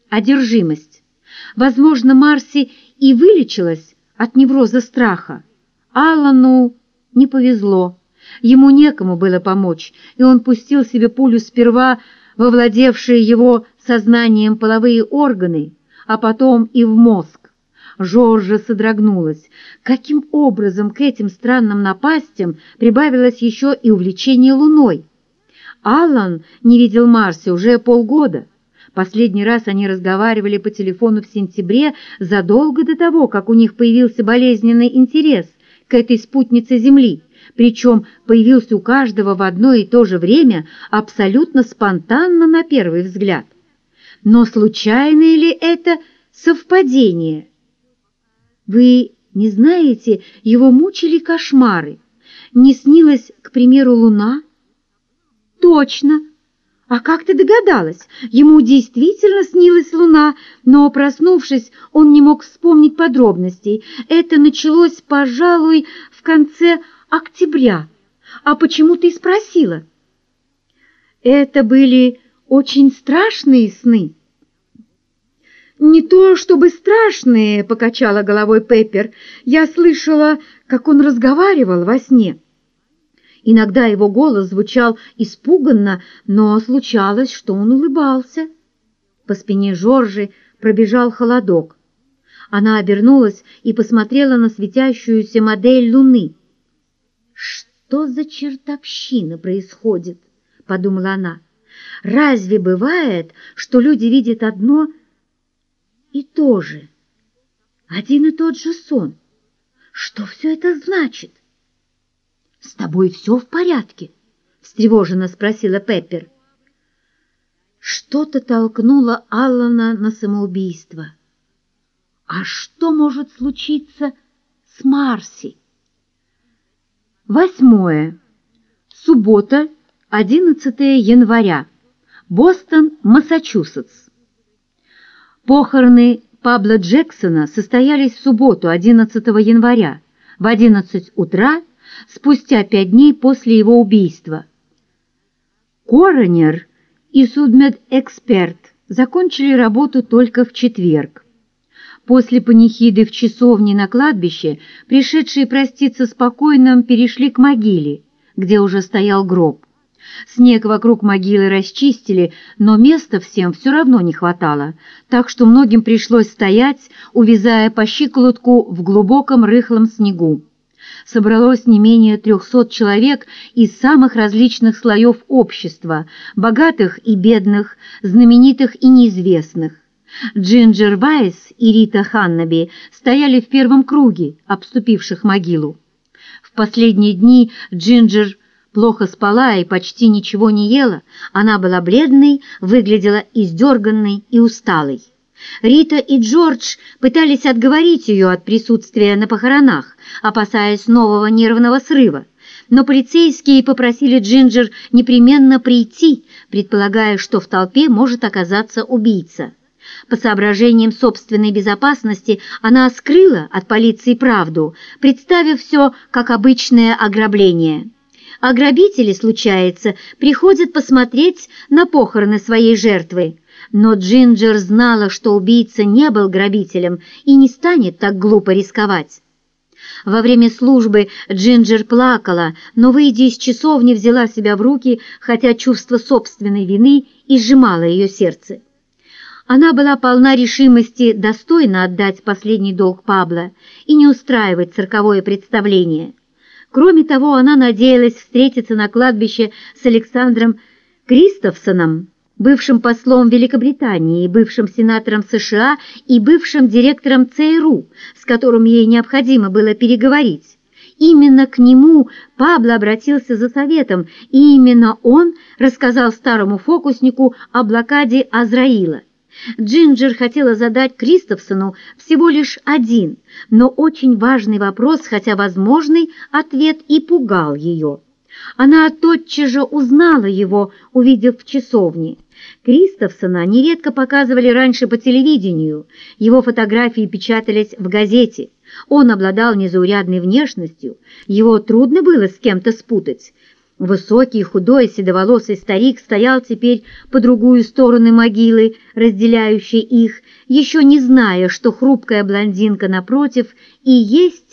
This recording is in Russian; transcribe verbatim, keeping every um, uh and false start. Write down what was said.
одержимость. Возможно, Марси и вылечилась от невроза страха. Аллану не повезло. Ему некому было помочь, и он пустил себе пулю сперва во владевшие его сознанием половые органы, а потом и в мозг. Жоржа содрогнулась. Каким образом к этим странным напастям прибавилось еще и увлечение луной? Аллан не видел Марси уже полгода. Последний раз они разговаривали по телефону в сентябре, задолго до того, как у них появился болезненный интерес к этой спутнице Земли, причем появился у каждого в одно и то же время абсолютно спонтанно на первый взгляд. Но случайное ли это совпадение? Вы не знаете, его мучили кошмары. Не снилась, к примеру, луна? Точно. А как ты догадалась? Ему действительно снилась луна, но, проснувшись, он не мог вспомнить подробностей. Это началось, пожалуй, в конце октября. А почему ты спросила? Это были очень страшные сны. «Не то чтобы страшные», — покачала головой Пеппер. «Я слышала, как он разговаривал во сне». Иногда его голос звучал испуганно, но случалось, что он улыбался. По спине Жоржи пробежал холодок. Она обернулась и посмотрела на светящуюся модель луны. «Что за чертовщина происходит?» — подумала она. «Разве бывает, что люди видят одно и то же, один и тот же сон? Что все это значит?» «С тобой все в порядке?» — встревоженно спросила Пеппер. Что-то толкнуло Аллана на самоубийство. А что может случиться с Марси? Восьмое. Суббота, одиннадцатое января. Бостон, Массачусетс. Похороны Пабло Джексона состоялись в субботу, одиннадцатого января, в одиннадцать утра, спустя пять дней после его убийства. Коронер и судмедэксперт закончили работу только в четверг. После панихиды в часовне на кладбище пришедшие проститься с покойным перешли к могиле, где уже стоял гроб. Снег вокруг могилы расчистили, но места всем все равно не хватало, так что многим пришлось стоять, увязая по щиколотку в глубоком рыхлом снегу. Собралось не менее трехсот человек из самых различных слоев общества, богатых и бедных, знаменитых и неизвестных. Джинджер Вайс и Рита Ханнаби стояли в первом круге, обступивших могилу. В последние дни Джинджер плохо спала и почти ничего не ела, она была бледной, выглядела издерганной и усталой. Рита и Джордж пытались отговорить ее от присутствия на похоронах, опасаясь нового нервного срыва, но полицейские попросили Джинджер непременно прийти, предполагая, что в толпе может оказаться убийца. По соображениям собственной безопасности она скрыла от полиции правду, представив все как обычное ограбление. А грабители, случается, приходят посмотреть на похороны своей жертвы. Но Джинджер знала, что убийца не был грабителем и не станет так глупо рисковать. Во время службы Джинджер плакала, но, выйдя из часовни, взяла себя в руки, хотя чувство собственной вины и сжимало ее сердце. Она была полна решимости достойно отдать последний долг Пабло и не устраивать цирковое представление. Кроме того, она надеялась встретиться на кладбище с Александром Кристофсоном, бывшим послом Великобритании, бывшим сенатором США и бывшим директором ЦРУ, с которым ей необходимо было переговорить. Именно к нему Пабло обратился за советом, и именно он рассказал старому фокуснику о блокаде Азраила. Джинджер хотела задать Кристофсону всего лишь один, но очень важный вопрос, хотя возможный ответ и пугал ее. Она тотчас же узнала его, увидев в часовне. Кристофсона нередко показывали раньше по телевидению, его фотографии печатались в газете. Он обладал незаурядной внешностью, его трудно было с кем-то спутать. Высокий, худой, седоволосый старик стоял теперь по другую сторону могилы, разделяющей их, еще не зная, что хрупкая блондинка напротив и есть